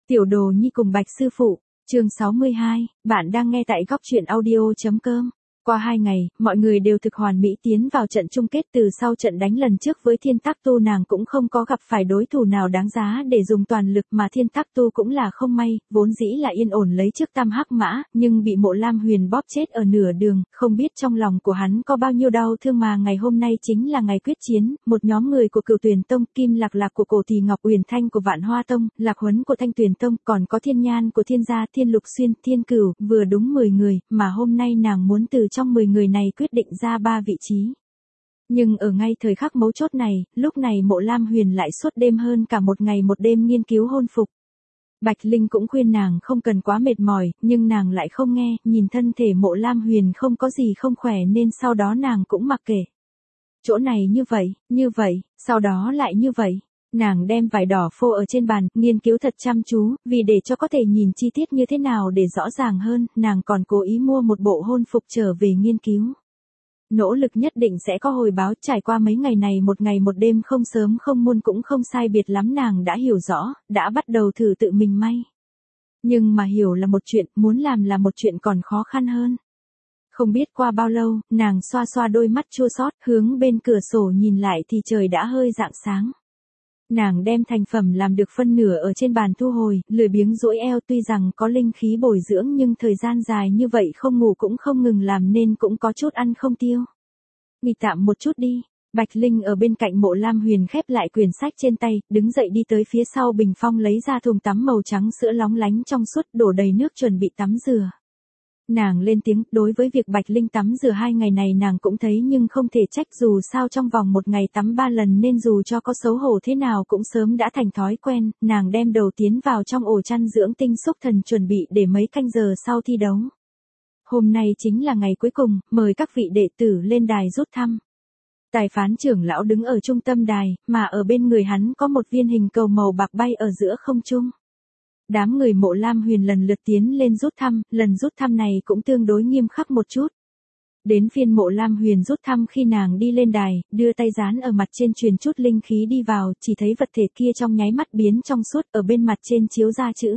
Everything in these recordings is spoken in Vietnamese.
Tiểu Đồ Nhi cùng Bạch Sư Phụ, chương 62, bạn đang nghe tại góc truyện audio.com. Qua 2 ngày, mọi người đều thực hoàn mỹ tiến vào trận chung kết. Từ sau trận đánh lần trước với Thiên Tắc Tu, nàng cũng không có gặp phải đối thủ nào đáng giá để dùng toàn lực, mà Thiên Tắc Tu cũng là không may, vốn dĩ là yên ổn lấy trước Tam Hắc Mã, nhưng bị Mộ Lam Huyền bóp chết ở nửa đường, không biết trong lòng của hắn có bao nhiêu đau thương. Mà ngày hôm nay chính là ngày quyết chiến, một nhóm người của Cửu Tuyền Tông, Kim Lạc Lạc của Cổ Thì Ngọc, Uyển Thanh của Vạn Hoa Tông, Lạc Huấn của Thanh Tuyền Tông, còn có Thiên Nhan của Thiên Gia, Thiên Lục Xuyên, Thiên Cửu, vừa đúng 10 người, mà hôm nay nàng muốn từ trong 10 người này quyết định ra 3 vị trí. Nhưng ở ngay thời khắc mấu chốt này, lúc này Mộ Lam Huyền lại suốt đêm hơn cả một ngày một đêm nghiên cứu hôn phục. Bạch Linh cũng khuyên nàng không cần quá mệt mỏi, nhưng nàng lại không nghe, nhìn thân thể Mộ Lam Huyền không có gì không khỏe nên sau đó nàng cũng mặc kệ. Chỗ này như vậy, sau đó lại như vậy. Nàng đem vải đỏ phô ở trên bàn, nghiên cứu thật chăm chú, vì để cho có thể nhìn chi tiết như thế nào để rõ ràng hơn, nàng còn cố ý mua một bộ hôn phục trở về nghiên cứu. Nỗ lực nhất định sẽ có hồi báo. Trải qua mấy ngày này, một ngày một đêm không sớm không muộn cũng không sai biệt lắm, nàng đã hiểu rõ, đã bắt đầu thử tự mình may. Nhưng mà hiểu là một chuyện, muốn làm là một chuyện còn khó khăn hơn. Không biết qua bao lâu, nàng xoa xoa đôi mắt chua xót, hướng bên cửa sổ nhìn lại thì trời đã hơi rạng sáng. Nàng đem thành phẩm làm được phân nửa ở trên bàn thu hồi, lười biếng duỗi eo. Tuy rằng có linh khí bồi dưỡng nhưng thời gian dài như vậy không ngủ cũng không ngừng làm nên cũng có chút ăn không tiêu. Nghỉ tạm một chút đi. Bạch Linh ở bên cạnh Mộ Lam Huyền khép lại quyển sách trên tay, đứng dậy đi tới phía sau bình phong lấy ra thùng tắm màu trắng sữa lóng lánh trong suốt, đổ đầy nước chuẩn bị tắm rửa. Nàng lên tiếng, đối với việc Bạch Linh tắm rửa 2 ngày này nàng cũng thấy nhưng không thể trách, dù sao trong vòng một ngày tắm 3 lần nên dù cho có xấu hổ thế nào cũng sớm đã thành thói quen. Nàng đem đầu tiến vào trong ổ chăn dưỡng tinh xúc thần, chuẩn bị để mấy canh giờ sau thi đấu. Hôm nay chính là ngày cuối cùng, mời các vị đệ tử lên đài rút thăm. Tài phán trưởng lão đứng ở trung tâm đài, mà ở bên người hắn có một viên hình cầu màu bạc bay ở giữa không trung. Đám người Mộ Lam Huyền lần lượt tiến lên rút thăm, lần rút thăm này cũng tương đối nghiêm khắc một chút. Đến phiên Mộ Lam Huyền rút thăm, khi nàng đi lên đài, đưa tay dán ở mặt trên truyền chút linh khí đi vào, chỉ thấy vật thể kia trong nháy mắt biến trong suốt, ở bên mặt trên chiếu ra chữ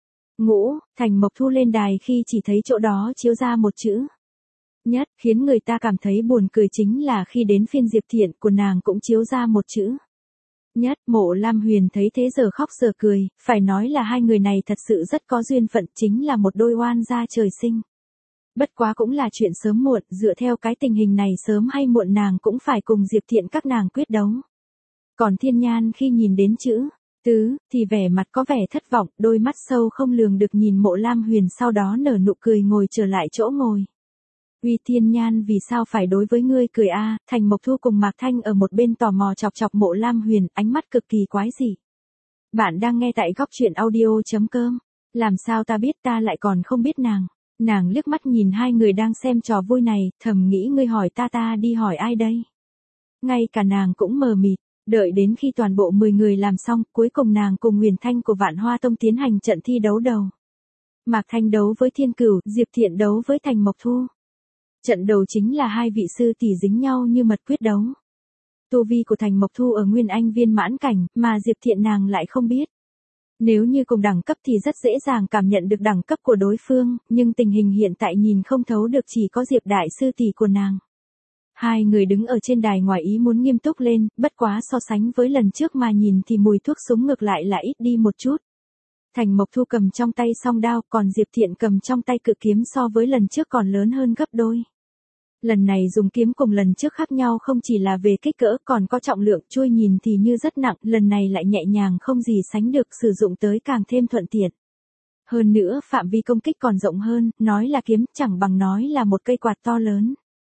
Ngũ. Thành Mộc Thu lên đài khi chỉ thấy chỗ đó chiếu ra một chữ Nhất. Khiến người ta cảm thấy buồn cười chính là khi đến phiên Diệp Thiện của nàng cũng chiếu ra một chữ Nhất. Mộ Lam Huyền thấy thế giờ khóc giờ cười, phải nói là hai người này thật sự rất có duyên phận, chính là một đôi oan gia trời sinh. Bất quá cũng là chuyện sớm muộn, dựa theo cái tình hình này sớm hay muộn nàng cũng phải cùng Diệp Thiện các nàng quyết đấu. Còn Thiên Nhan khi nhìn đến chữ Tứ thì vẻ mặt có vẻ thất vọng, đôi mắt sâu không lường được nhìn Mộ Lam Huyền, sau đó nở nụ cười ngồi trở lại chỗ ngồi. Uy Thiên Nhan, vì sao phải đối với ngươi cười a? Thành Mộc Thu cùng Mạc Thanh ở một bên tò mò chọc chọc Mộ Lam Huyền, ánh mắt cực kỳ quái dị. Bạn đang nghe tại góc truyện audio.com. Làm sao ta biết, ta lại còn không biết nàng. Nàng liếc mắt nhìn hai người đang xem trò vui này, thầm nghĩ ngươi hỏi ta đi hỏi ai đây? Ngay cả nàng cũng mờ mịt, đợi đến khi toàn bộ 10 người làm xong, cuối cùng nàng cùng Uyển Thanh của Vạn Hoa Tông tiến hành trận thi đấu đầu. Mạc Thanh đấu với Thiên Cửu, Diệp Thiện đấu với Thành Mộc Thu. Trận đầu chính là hai vị sư tỷ dính nhau như mật quyết đấu. Tu vi của Thành Mộc Thu ở Nguyên Anh viên mãn cảnh, mà Diệp Thiện nàng lại không biết. Nếu như cùng đẳng cấp thì rất dễ dàng cảm nhận được đẳng cấp của đối phương, nhưng tình hình hiện tại nhìn không thấu được, chỉ có Diệp đại sư tỷ của nàng. Hai người đứng ở trên đài ngoài ý muốn nghiêm túc lên, bất quá so sánh với lần trước mà nhìn thì mùi thuốc súng ngược lại là ít đi một chút. Thành Mộc Thu cầm trong tay song đao, còn Diệp Thiện cầm trong tay cự kiếm, so với lần trước còn lớn hơn gấp đôi. Lần này dùng kiếm cùng lần trước khác nhau không chỉ là về kích cỡ còn có trọng lượng, chuôi nhìn thì như rất nặng, lần này lại nhẹ nhàng không gì sánh được, sử dụng tới càng thêm thuận tiện. Hơn nữa phạm vi công kích còn rộng hơn, nói là kiếm chẳng bằng nói là một cây quạt to lớn.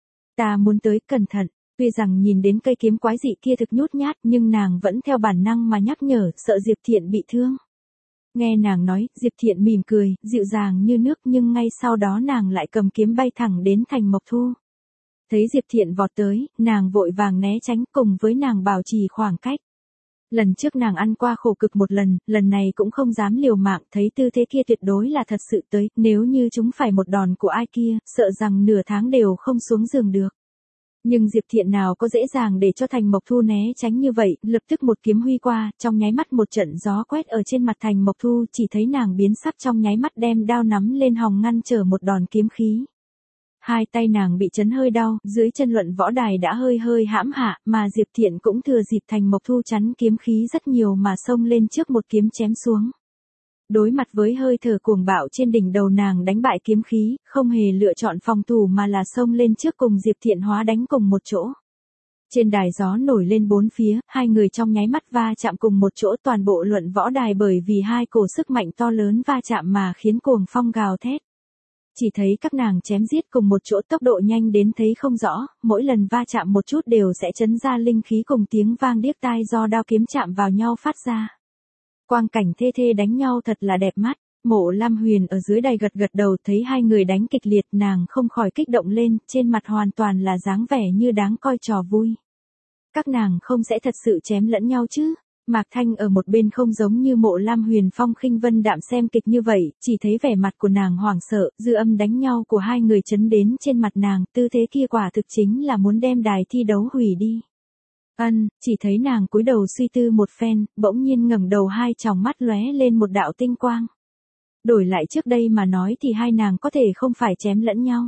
Ta muốn tới, cẩn thận. Tuy rằng nhìn đến cây kiếm quái dị kia thực nhút nhát, nhưng nàng vẫn theo bản năng mà nhắc nhở, sợ Diệp Thiện bị thương. Nghe nàng nói, Diệp Thiện mỉm cười, dịu dàng như nước, nhưng ngay sau đó nàng lại cầm kiếm bay thẳng đến Thành Mộc Thu. Thấy Diệp Thiện vọt tới, nàng vội vàng né tránh, cùng với nàng bảo trì khoảng cách. Lần trước nàng ăn qua khổ cực một lần này cũng không dám liều mạng, thấy tư thế kia tuyệt đối là thật sự tới, nếu như chúng phải một đòn của ai kia, sợ rằng nửa tháng đều không xuống giường được. Nhưng Diệp Thiện nào có dễ dàng để cho Thành Mộc Thu né tránh như vậy, lập tức một kiếm huy qua, trong nháy mắt một trận gió quét ở trên mặt Thành Mộc Thu, chỉ thấy nàng biến sắc trong nháy mắt đem đao nắm lên hòng ngăn trở một đòn kiếm khí. Hai tay nàng bị chấn hơi đau, dưới chân luận võ đài đã hơi hơi hãm hạ, mà Diệp Thiện cũng thừa dịp Thành Mộc Thu chắn kiếm khí rất nhiều mà xông lên trước một kiếm chém xuống. Đối mặt với hơi thở cuồng bạo trên đỉnh đầu nàng đánh bại kiếm khí, không hề lựa chọn phòng thủ mà là xông lên trước cùng Diệp Thiện hóa đánh cùng một chỗ. Trên đài gió nổi lên bốn phía, hai người trong nháy mắt va chạm cùng một chỗ, toàn bộ luận võ đài bởi vì hai cổ sức mạnh to lớn va chạm mà khiến cuồng phong gào thét. Chỉ thấy các nàng chém giết cùng một chỗ tốc độ nhanh đến thấy không rõ, mỗi lần va chạm một chút đều sẽ chấn ra linh khí cùng tiếng vang điếc tai do đao kiếm chạm vào nhau phát ra. Quang cảnh thê thê đánh nhau thật là đẹp mắt. Mộ Lam Huyền ở dưới đài gật gật đầu, thấy hai người đánh kịch liệt, nàng không khỏi kích động lên, trên mặt hoàn toàn là dáng vẻ như đáng coi trò vui. Các nàng không sẽ thật sự chém lẫn nhau chứ? Mạc Thanh ở một bên không giống như Mộ Lam Huyền phong khinh vân đạm xem kịch như vậy, chỉ thấy vẻ mặt của nàng hoảng sợ, dư âm đánh nhau của hai người chấn đến trên mặt nàng, tư thế kia quả thực chính là muốn đem đài thi đấu hủy đi. Chỉ thấy nàng cúi đầu suy tư một phen, bỗng nhiên ngẩng đầu, hai tròng mắt lóe lên một đạo tinh quang. Đổi lại trước đây mà nói thì hai nàng có thể không phải chém lẫn nhau.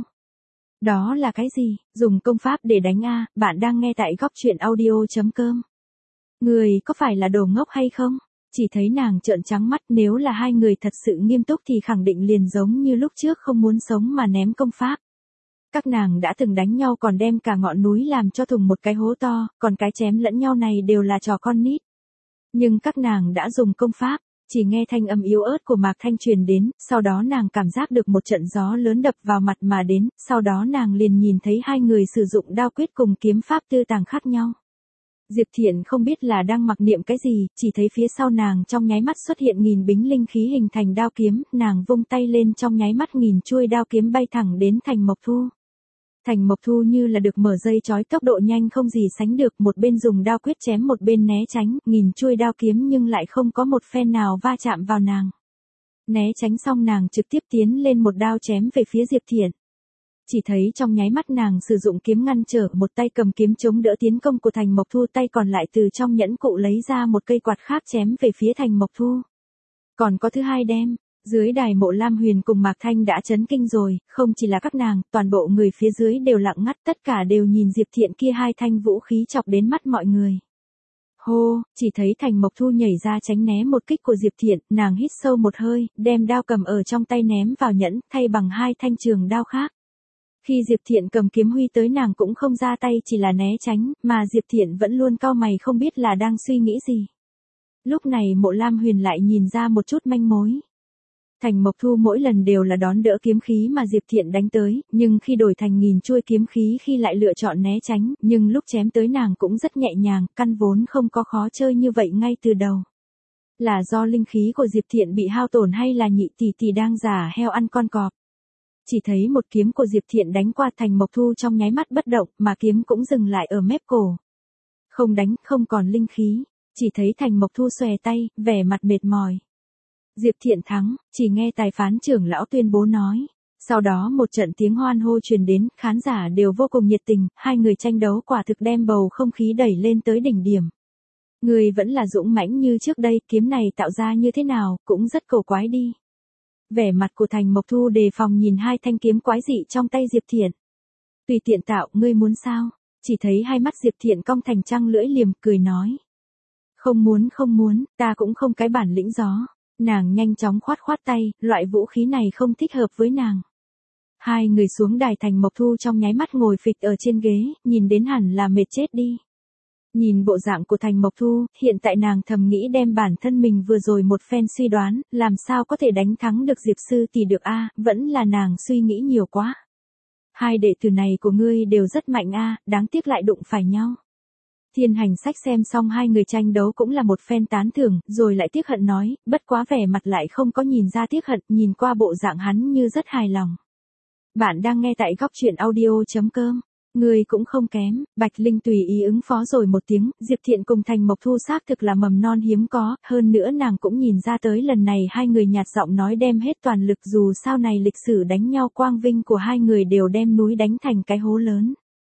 Đó là cái gì? Dùng công pháp để đánh a? Bạn đang nghe tại góc truyện audio.com. Người có phải là đồ ngốc hay không? Chỉ thấy nàng trợn trắng mắt, nếu là hai người thật sự nghiêm túc thì khẳng định liền giống như lúc trước không muốn sống mà ném công pháp. Các nàng đã từng đánh nhau còn đem cả ngọn núi làm cho thùng một cái hố to, còn cái chém lẫn nhau này đều là trò con nít. Nhưng các nàng đã dùng công pháp, chỉ nghe thanh âm yếu ớt của Mạc Thanh truyền đến, sau đó nàng cảm giác được một trận gió lớn đập vào mặt mà đến, sau đó nàng liền nhìn thấy hai người sử dụng đao quyết cùng kiếm pháp tư tàng khác nhau. Diệp Thiện không biết là đang mặc niệm cái gì, chỉ thấy phía sau nàng trong nháy mắt xuất hiện nghìn bính linh khí hình thành đao kiếm, nàng vung tay lên trong nháy mắt nghìn chuôi đao kiếm bay thẳng đến Thành Mộc Thu. Thành Mộc Thu như là được mở dây chói, tốc độ nhanh không gì sánh được, một bên dùng đao quyết chém một bên né tránh, nghìn chuôi đao kiếm nhưng lại không có một phen nào va chạm vào nàng. Né tránh xong nàng trực tiếp tiến lên một đao chém về phía Diệp Thiện. Chỉ thấy trong nháy mắt nàng sử dụng kiếm ngăn trở, một tay cầm kiếm chống đỡ tiến công của Thành Mộc Thu, tay còn lại từ trong nhẫn cụ lấy ra một cây quạt khác chém về phía Thành Mộc Thu. Còn có thứ hai đem. Dưới đài Mộ Lam Huyền cùng Mạc Thanh đã chấn kinh rồi, không chỉ là các nàng, toàn bộ người phía dưới đều lặng ngắt, tất cả đều nhìn Diệp Thiện kia hai thanh vũ khí chọc đến mắt mọi người. Hô, chỉ thấy Thành Mộc Thu nhảy ra tránh né một kích của Diệp Thiện, nàng hít sâu một hơi, đem đao cầm ở trong tay ném vào nhẫn, thay bằng hai thanh trường đao khác. Khi Diệp Thiện cầm kiếm huy tới nàng cũng không ra tay, chỉ là né tránh, mà Diệp Thiện vẫn luôn cau mày không biết là đang suy nghĩ gì. Lúc này Mộ Lam Huyền lại nhìn ra một chút manh mối. Thành Mộc Thu mỗi lần đều là đón đỡ kiếm khí mà Diệp Thiện đánh tới, nhưng khi đổi thành nghìn chuôi kiếm khí khi lại lựa chọn né tránh, nhưng lúc chém tới nàng cũng rất nhẹ nhàng, căn vốn không có khó chơi như vậy ngay từ đầu. Là do linh khí của Diệp Thiện bị hao tổn hay là nhị tỷ tỷ đang giả heo ăn con cọp? Chỉ thấy một kiếm của Diệp Thiện đánh qua Thành Mộc Thu trong nháy mắt bất động, mà kiếm cũng dừng lại ở mép cổ. Không đánh, không còn linh khí, chỉ thấy Thành Mộc Thu xòe tay, vẻ mặt mệt mỏi. Diệp Thiện thắng, chỉ nghe tài phán trưởng lão tuyên bố nói. Sau đó một trận tiếng hoan hô truyền đến, khán giả đều vô cùng nhiệt tình, hai người tranh đấu quả thực đem bầu không khí đẩy lên tới đỉnh điểm. Người vẫn là dũng mãnh như trước đây, kiếm này tạo ra như thế nào, cũng rất cổ quái đi. Vẻ mặt của Thành Mộc Thu đề phòng nhìn hai thanh kiếm quái dị trong tay Diệp Thiện. Tùy tiện tạo, ngươi muốn sao? Chỉ thấy hai mắt Diệp Thiện cong thành trăng lưỡi liềm, cười nói. Không muốn, ta cũng không cái bản lĩnh gió. Nàng nhanh chóng khoát tay, loại vũ khí này không thích hợp với nàng. Hai người xuống đài, Thành Mộc Thu trong nháy mắt ngồi phịch ở trên ghế, nhìn đến hẳn là mệt chết đi. Nhìn bộ dạng của Thành Mộc Thu, hiện tại nàng thầm nghĩ đem bản thân mình vừa rồi một phen suy đoán, làm sao có thể đánh thắng được Diệp sư tỷ được a, vẫn là nàng suy nghĩ nhiều quá. Hai đệ tử này của ngươi đều rất mạnh a, đáng tiếc lại đụng phải nhau. Thiên Hành Sách xem xong hai người tranh đấu cũng là một phen tán thưởng, rồi lại tiếc hận nói, bất quá vẻ mặt lại không có nhìn ra tiếc hận, nhìn qua bộ dạng hắn như rất hài lòng. Bạn đang nghe tại góc truyện audio.com. Người cũng không kém, Bạch Linh tùy ý ứng phó rồi một tiếng, Diệp Thiện cùng Thành Mộc Thu xác thực là mầm non hiếm có, hơn nữa nàng cũng nhìn ra tới lần này hai người nhạt giọng nói đem hết toàn lực, dù sau này lịch sử đánh nhau quang vinh của hai người đều đem núi đánh thành cái hố lớn.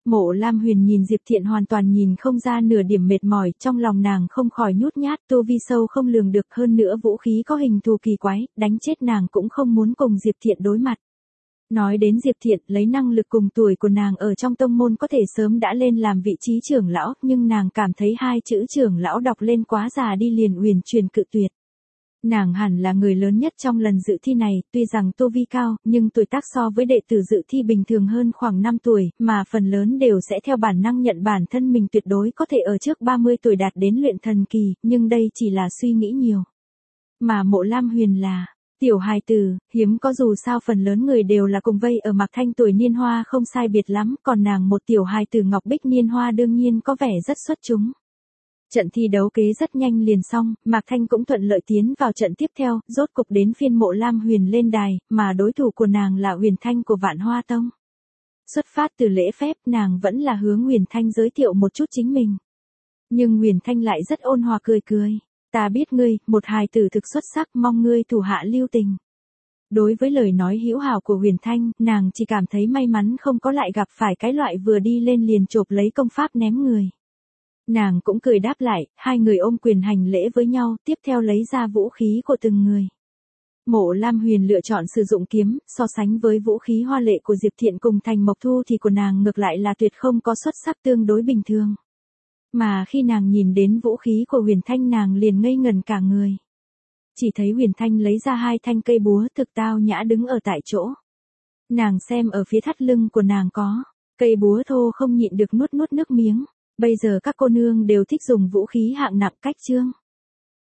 Mộ Lam Huyền nhìn Diệp Thiện hoàn toàn nhìn không ra nửa điểm mệt mỏi, trong lòng nàng không khỏi nhút nhát, tu vi sâu không lường được, hơn nữa vũ khí có hình thù kỳ quái, đánh chết nàng cũng không muốn cùng Diệp Thiện đối mặt. Nói đến Diệp Thiện, lấy năng lực cùng tuổi của nàng ở trong tông môn có thể sớm đã lên làm vị trí trưởng lão, nhưng nàng cảm thấy hai chữ trưởng lão đọc lên quá già đi, liền uyển chuyển cự tuyệt. Nàng hẳn là người lớn nhất trong lần dự thi này, tuy rằng tu vi cao, nhưng tuổi tác so với đệ tử dự thi bình thường hơn khoảng 5 tuổi, mà phần lớn đều sẽ theo bản năng nhận bản thân mình tuyệt đối có thể ở trước 30 tuổi đạt đến luyện thần kỳ, nhưng đây chỉ là suy nghĩ nhiều. Mà Mộ Lam Huyền là tiểu hài tử, hiếm có, dù sao phần lớn người đều là cùng vây ở Mạc Thanh tuổi niên hoa không sai biệt lắm, còn nàng một tiểu hài tử ngọc bích niên hoa đương nhiên có vẻ rất xuất chúng. Trận thi đấu kế rất nhanh liền xong, Mạc Thanh cũng thuận lợi tiến vào trận tiếp theo, rốt cục đến phiên Mộ Lam Huyền lên đài, mà đối thủ của nàng là Huyền Thanh của Vạn Hoa Tông. Xuất phát từ lễ phép, nàng vẫn là hướng Huyền Thanh giới thiệu một chút chính mình. Nhưng Huyền Thanh lại rất ôn hòa cười cười. Ta biết ngươi, một hài tử thực xuất sắc, mong ngươi thủ hạ lưu tình. Đối với lời nói hữu hảo của Huyền Thanh, nàng chỉ cảm thấy may mắn không có lại gặp phải cái loại vừa đi lên liền chộp lấy công pháp ném người. Nàng cũng cười đáp lại, hai người ôm quyền hành lễ với nhau, tiếp theo lấy ra vũ khí của từng người. Mộ Lam Huyền lựa chọn sử dụng kiếm, so sánh với vũ khí hoa lệ của Diệp Thiện cùng Thành Mộc Thu thì của nàng ngược lại là tuyệt không có xuất sắc, tương đối bình thường. Mà khi nàng nhìn đến vũ khí của Huyền Thanh nàng liền ngây ngẩn cả người. Chỉ thấy Huyền Thanh lấy ra hai thanh cây búa thực tao nhã đứng ở tại chỗ. Nàng xem ở phía thắt lưng của nàng có cây búa thô không nhịn được nuốt nuốt nước miếng. Bây giờ các cô nương đều thích dùng vũ khí hạng nặng cách trương.